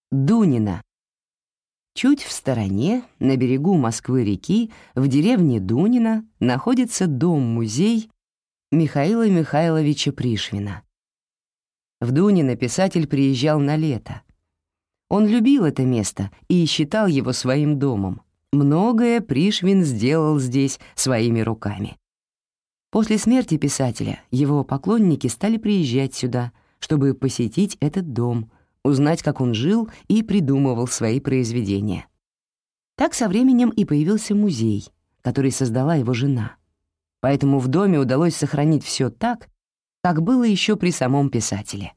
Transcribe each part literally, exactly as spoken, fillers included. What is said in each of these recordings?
Дунино. Чуть в стороне, на берегу Москвы-реки, в деревне Дунино, находится дом-музей Михаила Михайловича Пришвина. В Дунино писатель приезжал на лето. Он любил это место и считал его своим домом. Многое Пришвин сделал здесь своими руками. После смерти писателя его поклонники стали приезжать сюда, чтобы посетить этот дом, узнать, как он жил и придумывал свои произведения. Так со временем и появился музей, который создала его жена. Поэтому в доме удалось сохранить все так, как было еще при самом писателе.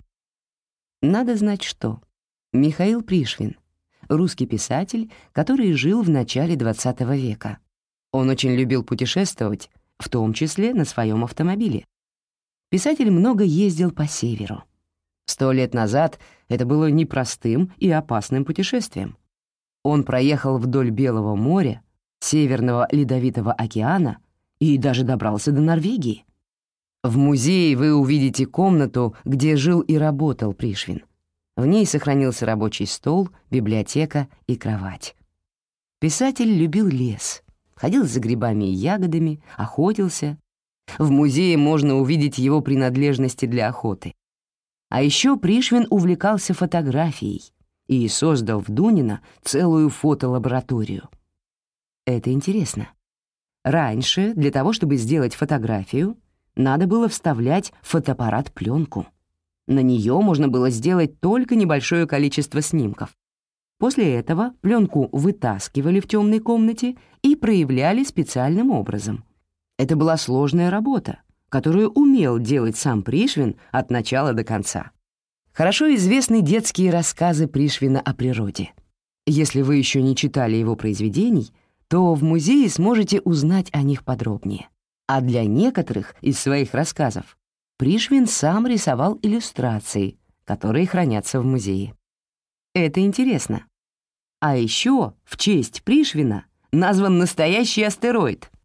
Надо знать, что Михаил Пришвин — русский писатель, который жил в начале двадцатого века. Он очень любил путешествовать, в том числе на своем автомобиле. Писатель много ездил по северу. Сто лет назад это было непростым и опасным путешествием. Он проехал вдоль Белого моря, Северного Ледовитого океана и даже добрался до Норвегии. В музее вы увидите комнату, где жил и работал Пришвин. В ней сохранился рабочий стол, библиотека и кровать. Писатель любил лес, ходил за грибами и ягодами, охотился. В музее можно увидеть его принадлежности для охоты. А еще Пришвин увлекался фотографией и создал в Дунино целую фотолабораторию. Это интересно. Раньше для того, чтобы сделать фотографию, надо было вставлять в фотоаппарат пленку. На нее можно было сделать только небольшое количество снимков. После этого пленку вытаскивали в темной комнате и проявляли специальным образом. Это была сложная работа, которую умел делать сам Пришвин от начала до конца. Хорошо известны детские рассказы Пришвина о природе. Если вы еще не читали его произведений, то в музее сможете узнать о них подробнее. А для некоторых из своих рассказов Пришвин сам рисовал иллюстрации, которые хранятся в музее. Это интересно. А еще в честь Пришвина назван настоящий астероид —